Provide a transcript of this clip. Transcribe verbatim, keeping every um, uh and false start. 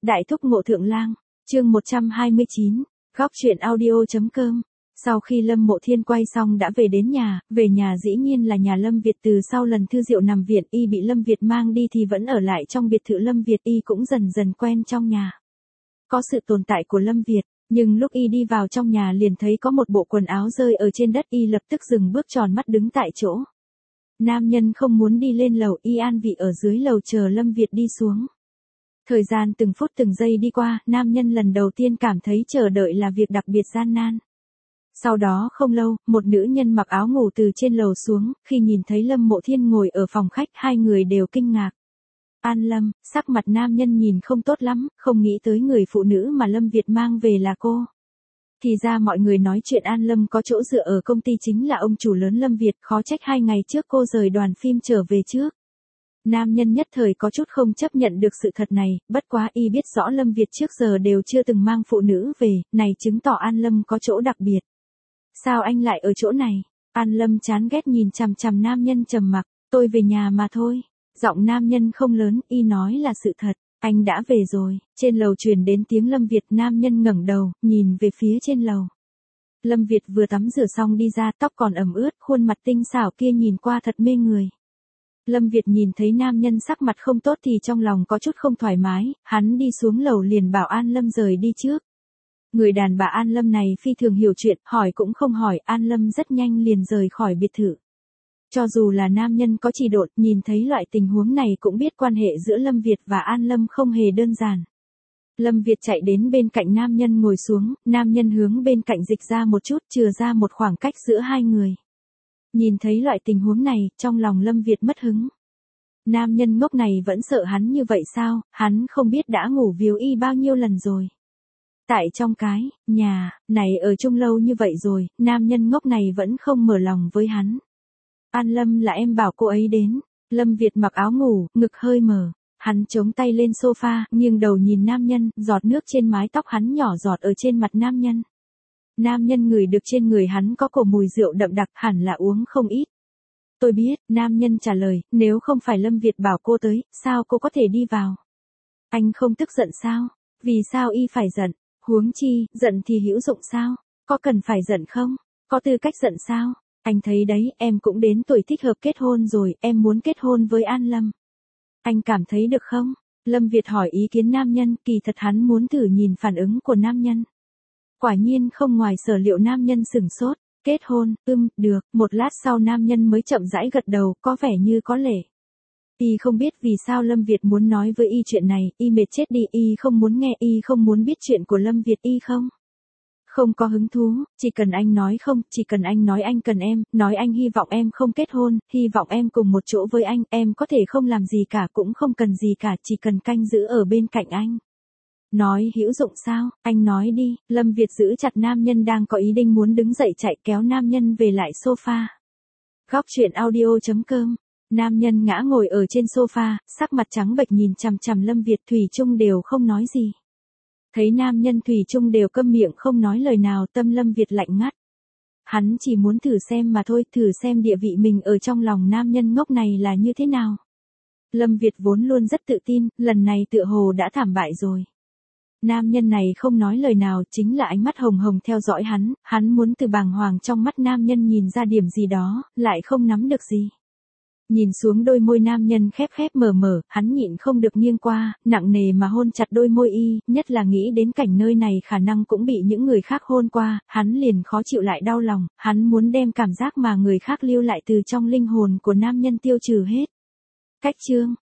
Đại thúc ngộ thượng lang, chương một trăm hai mươi chín, góc truyện audio.com. Sau khi Lâm Mộ Thiên quay xong đã về đến nhà, về nhà dĩ nhiên là nhà Lâm Việt. Từ sau lần Thư Diệu nằm viện y bị Lâm Việt mang đi thì vẫn ở lại trong biệt thự Lâm Việt, y cũng dần dần quen trong nhà. Có sự tồn tại của Lâm Việt, nhưng lúc y đi vào trong nhà liền thấy có một bộ quần áo rơi ở trên đất, y lập tức dừng bước tròn mắt đứng tại chỗ. Nam nhân không muốn đi lên lầu, y an vị ở dưới lầu chờ Lâm Việt đi xuống. Thời gian từng phút từng giây đi qua, nam nhân lần đầu tiên cảm thấy chờ đợi là việc đặc biệt gian nan. Sau đó không lâu, một nữ nhân mặc áo ngủ từ trên lầu xuống, khi nhìn thấy Lâm Mộ Thiên ngồi ở phòng khách, hai người đều kinh ngạc. An Lâm, sắc mặt nam nhân nhìn không tốt lắm, không nghĩ tới người phụ nữ mà Lâm Việt mang về là cô. Thì ra mọi người nói chuyện An Lâm có chỗ dựa ở công ty chính là ông chủ lớn Lâm Việt, khó trách hai ngày trước cô rời đoàn phim trở về trước. Nam nhân nhất thời có chút không chấp nhận được sự thật này, bất quá y biết rõ Lâm Việt trước giờ đều chưa từng mang phụ nữ về, này chứng tỏ An Lâm có chỗ đặc biệt. Sao anh lại ở chỗ này? An Lâm chán ghét nhìn chằm chằm nam nhân trầm mặc, tôi về nhà mà thôi. Giọng nam nhân không lớn, y nói là sự thật, anh đã về rồi. Trên lầu truyền đến tiếng Lâm Việt, nam nhân ngẩng đầu, nhìn về phía trên lầu. Lâm Việt vừa tắm rửa xong đi ra, tóc còn ẩm ướt, khuôn mặt tinh xảo kia nhìn qua thật mê người. Lâm Việt nhìn thấy nam nhân sắc mặt không tốt thì trong lòng có chút không thoải mái, hắn đi xuống lầu liền bảo An Lâm rời đi trước. Người đàn bà An Lâm này phi thường hiểu chuyện, hỏi cũng không hỏi, An Lâm rất nhanh liền rời khỏi biệt thự. Cho dù là nam nhân có chỉ độn, nhìn thấy loại tình huống này cũng biết quan hệ giữa Lâm Việt và An Lâm không hề đơn giản. Lâm Việt chạy đến bên cạnh nam nhân ngồi xuống, nam nhân hướng bên cạnh dịch ra một chút, chừa ra một khoảng cách giữa hai người. Nhìn thấy loại tình huống này, trong lòng Lâm Việt mất hứng. Nam nhân ngốc này vẫn sợ hắn như vậy sao, hắn không biết đã ngủ víu y bao nhiêu lần rồi. Tại trong cái, nhà, này ở chung lâu như vậy rồi, nam nhân ngốc này vẫn không mở lòng với hắn. An Lâm là em bảo cô ấy đến. Lâm Việt mặc áo ngủ, ngực hơi mở. Hắn chống tay lên sofa, nghiêng đầu nhìn nam nhân, giọt nước trên mái tóc hắn nhỏ giọt ở trên mặt nam nhân. Nam nhân ngửi được trên người hắn có cổ mùi rượu đậm đặc, hẳn là uống không ít. Tôi biết, nam nhân trả lời, nếu không phải Lâm Việt bảo cô tới, sao cô có thể đi vào? Anh không tức giận sao? Vì sao y phải giận? Huống chi, giận thì hữu dụng sao? Có cần phải giận không? Có tư cách giận sao? Anh thấy đấy, em cũng đến tuổi thích hợp kết hôn rồi, em muốn kết hôn với An Lâm. Anh cảm thấy được không? Lâm Việt hỏi ý kiến nam nhân, kỳ thật hắn muốn thử nhìn phản ứng của nam nhân. Quả nhiên không ngoài sở liệu, nam nhân sửng sốt. Kết hôn, ưm, được. Một lát sau nam nhân mới chậm rãi gật đầu, có vẻ như có lệ. Y không biết vì sao Lâm Việt muốn nói với y chuyện này, y mệt chết đi, y không muốn nghe, y không muốn biết chuyện của Lâm Việt, y không. Không có hứng thú, chỉ cần anh nói không, chỉ cần anh nói anh cần em, nói anh hy vọng em không kết hôn, hy vọng em cùng một chỗ với anh, em có thể không làm gì cả cũng không cần gì cả, chỉ cần canh giữ ở bên cạnh anh. Nói hữu dụng sao, anh nói đi. Lâm Việt giữ chặt nam nhân đang có ý định muốn đứng dậy chạy, kéo nam nhân về lại sofa. Góc truyện audio.com. Nam nhân ngã ngồi ở trên sofa, sắc mặt trắng bệch nhìn chằm chằm Lâm Việt, thủy chung đều không nói gì. Thấy nam nhân thủy chung đều câm miệng không nói lời nào, tâm Lâm Việt lạnh ngắt. Hắn chỉ muốn thử xem mà thôi, thử xem địa vị mình ở trong lòng nam nhân ngốc này là như thế nào. Lâm Việt vốn luôn rất tự tin, lần này tựa hồ đã thảm bại rồi. Nam nhân này không nói lời nào, chính là ánh mắt hồng hồng theo dõi hắn, hắn muốn từ bàng hoàng trong mắt nam nhân nhìn ra điểm gì đó, lại không nắm được gì. Nhìn xuống đôi môi nam nhân khép khép mở mở, hắn nhịn không được nghiêng qua, nặng nề mà hôn chặt đôi môi y, nhất là nghĩ đến cảnh nơi này khả năng cũng bị những người khác hôn qua, hắn liền khó chịu lại đau lòng, hắn muốn đem cảm giác mà người khác lưu lại từ trong linh hồn của nam nhân tiêu trừ hết. Cách chương,